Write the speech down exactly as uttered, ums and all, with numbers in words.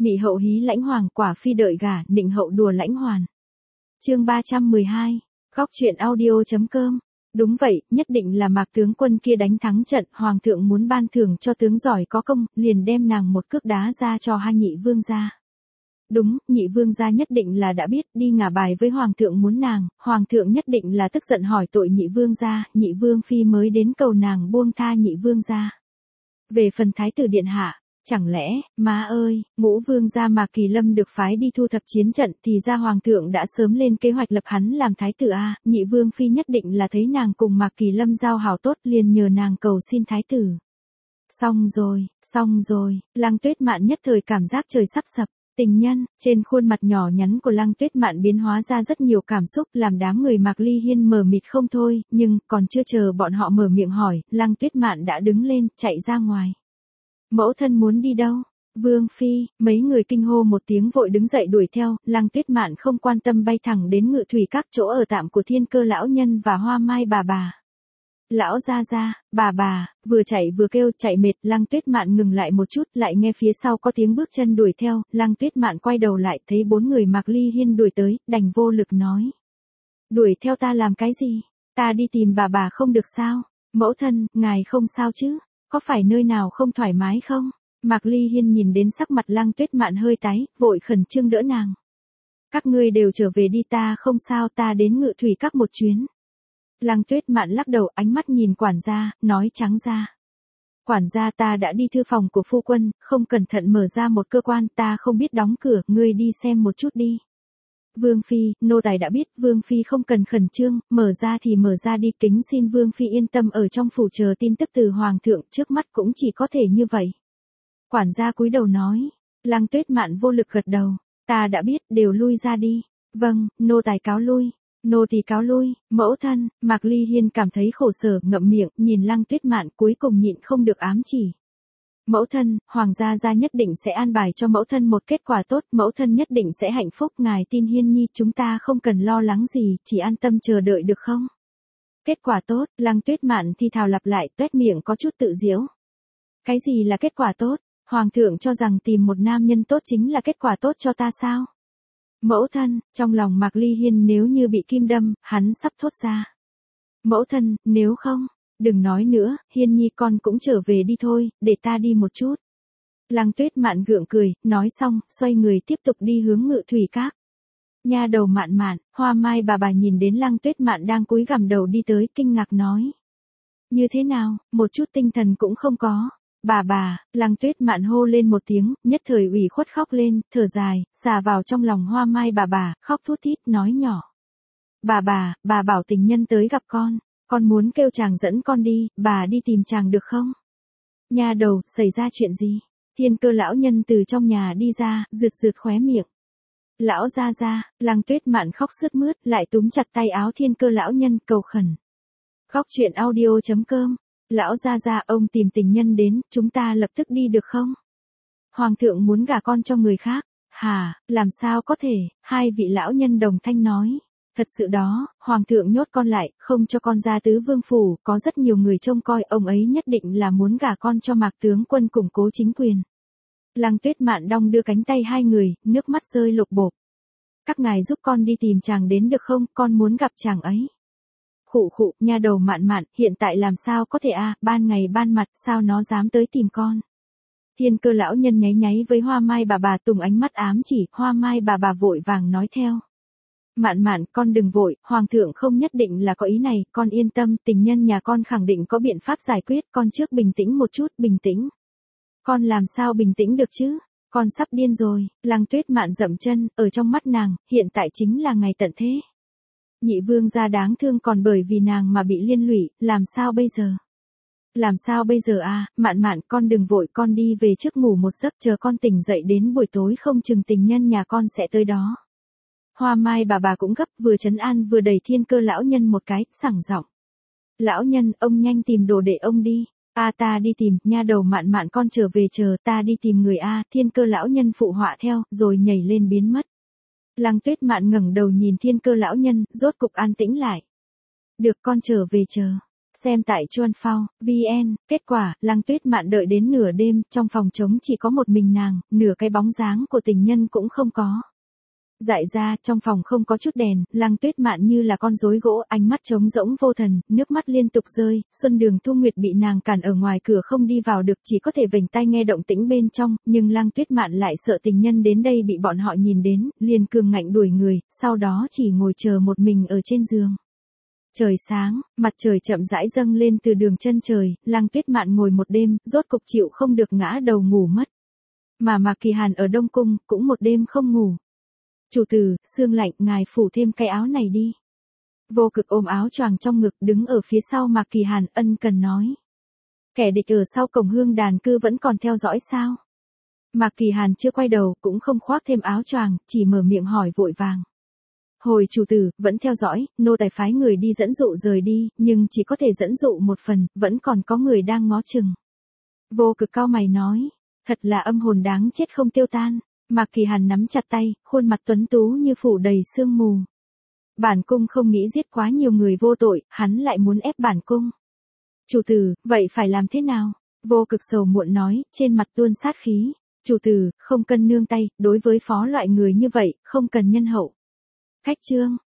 Mị hậu hí lãnh hoàng, quả phi đợi gả, nịnh hậu đùa lãnh hoàn. Chương ba trăm mười hai, góc truyện audio.com. Đúng vậy, nhất định là Mạc tướng quân kia đánh thắng trận, hoàng thượng muốn ban thưởng cho tướng giỏi có công, liền đem nàng một cước đá ra cho hai nhị vương gia. Đúng, nhị vương gia nhất định là đã biết, đi ngả bài với hoàng thượng muốn nàng, hoàng thượng nhất định là tức giận hỏi tội nhị vương gia, nhị vương phi mới đến cầu nàng buông tha nhị vương gia. Về phần thái tử điện hạ, chẳng lẽ, má ơi, ngũ vương gia Mạc Kỳ Lâm được phái đi thu thập chiến trận thì ra hoàng thượng đã sớm lên kế hoạch lập hắn làm thái tử a, nhị vương phi nhất định là thấy nàng cùng Mạc Kỳ Lâm giao hảo tốt liền nhờ nàng cầu xin thái tử. Xong rồi, xong rồi, Lăng Tuyết Mạn nhất thời cảm giác trời sắp sập. Tình nhân, trên khuôn mặt nhỏ nhắn của Lăng Tuyết Mạn biến hóa ra rất nhiều cảm xúc làm đám người Mạc Ly Hiên mờ mịt không thôi, nhưng còn chưa chờ bọn họ mở miệng hỏi, Lăng Tuyết Mạn đã đứng lên, chạy ra ngoài. Mẫu thân muốn đi đâu? Vương phi, mấy người kinh hô một tiếng vội đứng dậy đuổi theo, Lăng Tuyết Mạn không quan tâm bay thẳng đến Ngự Thủy Các chỗ ở tạm của Thiên Cơ lão nhân và Hoa Mai bà bà. Lão gia gia, bà bà, vừa chạy vừa kêu, chạy mệt, Lăng Tuyết Mạn ngừng lại một chút, lại nghe phía sau có tiếng bước chân đuổi theo, Lăng Tuyết Mạn quay đầu lại, thấy bốn người Mạc Ly Hiên đuổi tới, đành vô lực nói. Đuổi theo ta làm cái gì? Ta đi tìm bà bà không được sao? Mẫu thân, ngài không sao chứ? Có phải nơi nào không thoải mái không? Mạc Ly Hiên nhìn đến sắc mặt Lăng Tuyết Mạn hơi tái, vội khẩn trương đỡ nàng. Các ngươi đều trở về đi, ta không sao, ta đến Ngự Thủy Các một chuyến. Lăng Tuyết Mạn lắc đầu, ánh mắt nhìn quản gia, nói trắng ra. Quản gia, ta đã đi thư phòng của phu quân, không cẩn thận mở ra một cơ quan, ta không biết đóng cửa, ngươi đi xem một chút đi. Vương phi, nô tài đã biết, vương phi không cần khẩn trương, mở ra thì mở ra đi, kính xin vương phi yên tâm ở trong phủ chờ tin tức từ hoàng thượng, trước mắt cũng chỉ có thể như vậy. Quản gia cúi đầu nói. Lăng Tuyết Mạn vô lực gật đầu, ta đã biết, đều lui ra đi. Vâng, nô tài cáo lui. Nô tỳ cáo lui. Mẫu thân, Mạc Ly Hiên cảm thấy khổ sở, ngậm miệng, nhìn Lăng Tuyết Mạn, cuối cùng nhịn không được ám chỉ. Mẫu thân, hoàng gia gia nhất định sẽ an bài cho mẫu thân một kết quả tốt, mẫu thân nhất định sẽ hạnh phúc, ngài tin Hiên nhi, chúng ta không cần lo lắng gì, chỉ an tâm chờ đợi được không? Kết quả tốt, Lăng Tuyết Mạn thì thào lặp lại, toét miệng có chút tự giễu. Cái gì là kết quả tốt? Hoàng thượng cho rằng tìm một nam nhân tốt chính là kết quả tốt cho ta sao? Mẫu thân, trong lòng Mạc Ly Hiên nếu như bị kim đâm, hắn sắp thốt ra. Mẫu thân, nếu không, đừng nói nữa, Hiên nhi con cũng trở về đi thôi, để ta đi một chút. Lăng Tuyết Mạn gượng cười, nói xong, xoay người tiếp tục đi hướng Ngự Thủy Các. Nha đầu Mạn Mạn, Hoa Mai bà bà nhìn đến Lăng Tuyết Mạn đang cúi gằm đầu đi tới, kinh ngạc nói. Như thế nào, một chút tinh thần cũng không có. Bà bà, Lăng Tuyết Mạn hô lên một tiếng, nhất thời ủy khuất khóc lên, thở dài, xà vào trong lòng Hoa Mai bà bà, khóc thút thít, nói nhỏ. Bà bà, bà bảo tình nhân tới gặp con, con muốn kêu chàng dẫn con đi, bà đi tìm chàng được không? Nha đầu, xảy ra chuyện gì? Thiên Cơ lão nhân từ trong nhà đi ra, rượt rượt khóe miệng. Lão gia gia, Lăng Tuyết Mạn khóc sướt mướt, lại túm chặt tay áo Thiên Cơ lão nhân, cầu khẩn. Góc truyện audio.com. Lão gia gia, ông tìm tình nhân đến, chúng ta lập tức đi được không? Hoàng thượng muốn gả con cho người khác. Hà, làm sao có thể? Hai vị lão nhân đồng thanh nói. Thật sự đó, hoàng thượng nhốt con lại, không cho con ra tứ vương phủ, có rất nhiều người trông coi, ông ấy nhất định là muốn gả con cho Mạc tướng quân củng cố chính quyền. Lăng Tuyết Mạn đong đưa cánh tay hai người, nước mắt rơi lục bộp. Các ngài giúp con đi tìm chàng đến được không, con muốn gặp chàng ấy. Khụ khụ, nha đầu Mạn Mạn, hiện tại làm sao có thể a, à, ban ngày ban mặt, sao nó dám tới tìm con. Thiên Cơ lão nhân nháy nháy với Hoa Mai bà bà, tùng ánh mắt ám chỉ, Hoa Mai bà bà vội vàng nói theo. Mạn Mạn, con đừng vội, hoàng thượng không nhất định là có ý này, con yên tâm, tình nhân nhà con khẳng định có biện pháp giải quyết, con trước bình tĩnh một chút, bình tĩnh. Con làm sao bình tĩnh được chứ? Con sắp điên rồi. Lăng Tuyết Mạn dậm chân, ở trong mắt nàng, hiện tại chính là ngày tận thế. Nhị vương gia đáng thương còn bởi vì nàng mà bị liên lụy, làm sao bây giờ? Làm sao bây giờ à, Mạn Mạn, con đừng vội, con đi về trước ngủ một giấc, chờ con tỉnh dậy đến buổi tối không chừng tình nhân nhà con sẽ tới đó. Hoa Mai bà bà cũng gấp, vừa trấn an vừa đẩy Thiên Cơ lão nhân một cái, sảng giọng. Lão nhân, ông nhanh tìm đồ để ông đi. A à, ta đi tìm, nha đầu Mạn Mạn, con trở về chờ, ta đi tìm người a. À, Thiên Cơ lão nhân phụ họa theo, rồi nhảy lên biến mất. Lăng Tuyết Mạn ngẩng đầu nhìn Thiên Cơ lão nhân, rốt cục an tĩnh lại. Được, con trở về chờ. Xem tại Chuan Phao, vn, kết quả, Lăng Tuyết Mạn đợi đến nửa đêm, trong phòng trống chỉ có một mình nàng, nửa cái bóng dáng của tình nhân cũng không có. Dại ra, trong phòng không có chút đèn, Lăng Tuyết Mạn như là con rối gỗ, ánh mắt trống rỗng vô thần, nước mắt liên tục rơi, Xuân Đường Thu Nguyệt bị nàng cản ở ngoài cửa không đi vào được, chỉ có thể vểnh tai nghe động tĩnh bên trong, nhưng Lăng Tuyết Mạn lại sợ tình nhân đến đây bị bọn họ nhìn đến, liền cường ngạnh đuổi người, sau đó chỉ ngồi chờ một mình ở trên giường. Trời sáng, mặt trời chậm rãi dâng lên từ đường chân trời, Lăng Tuyết Mạn ngồi một đêm, rốt cục chịu không được ngã đầu ngủ mất. Mà Mạc Kỳ Hàn ở Đông Cung, cũng một đêm không ngủ. Chủ tử, sương lạnh, ngài phủ thêm cái áo này đi. Vô Cực ôm áo choàng trong ngực, đứng ở phía sau Mạc Kỳ Hàn, ân cần nói. Kẻ địch ở sau cổng Hương Đàn Cư vẫn còn theo dõi sao? Mạc Kỳ Hàn chưa quay đầu, cũng không khoác thêm áo choàng, chỉ mở miệng hỏi vội vàng. Hồi chủ tử, vẫn theo dõi, nô tài phái người đi dẫn dụ rời đi, nhưng chỉ có thể dẫn dụ một phần, vẫn còn có người đang ngó chừng. Vô Cực cau mày nói, thật là âm hồn đáng chết không tiêu tan. Mạc Kỳ Hàn nắm chặt tay, khuôn mặt tuấn tú như phủ đầy sương mù. Bản cung không nghĩ giết quá nhiều người vô tội, hắn lại muốn ép bản cung. Chủ tử, vậy phải làm thế nào? Vô Cực sầu muộn nói, trên mặt tuôn sát khí. Chủ tử, không cần nương tay, đối với phó loại người như vậy, không cần nhân hậu. Khách trương,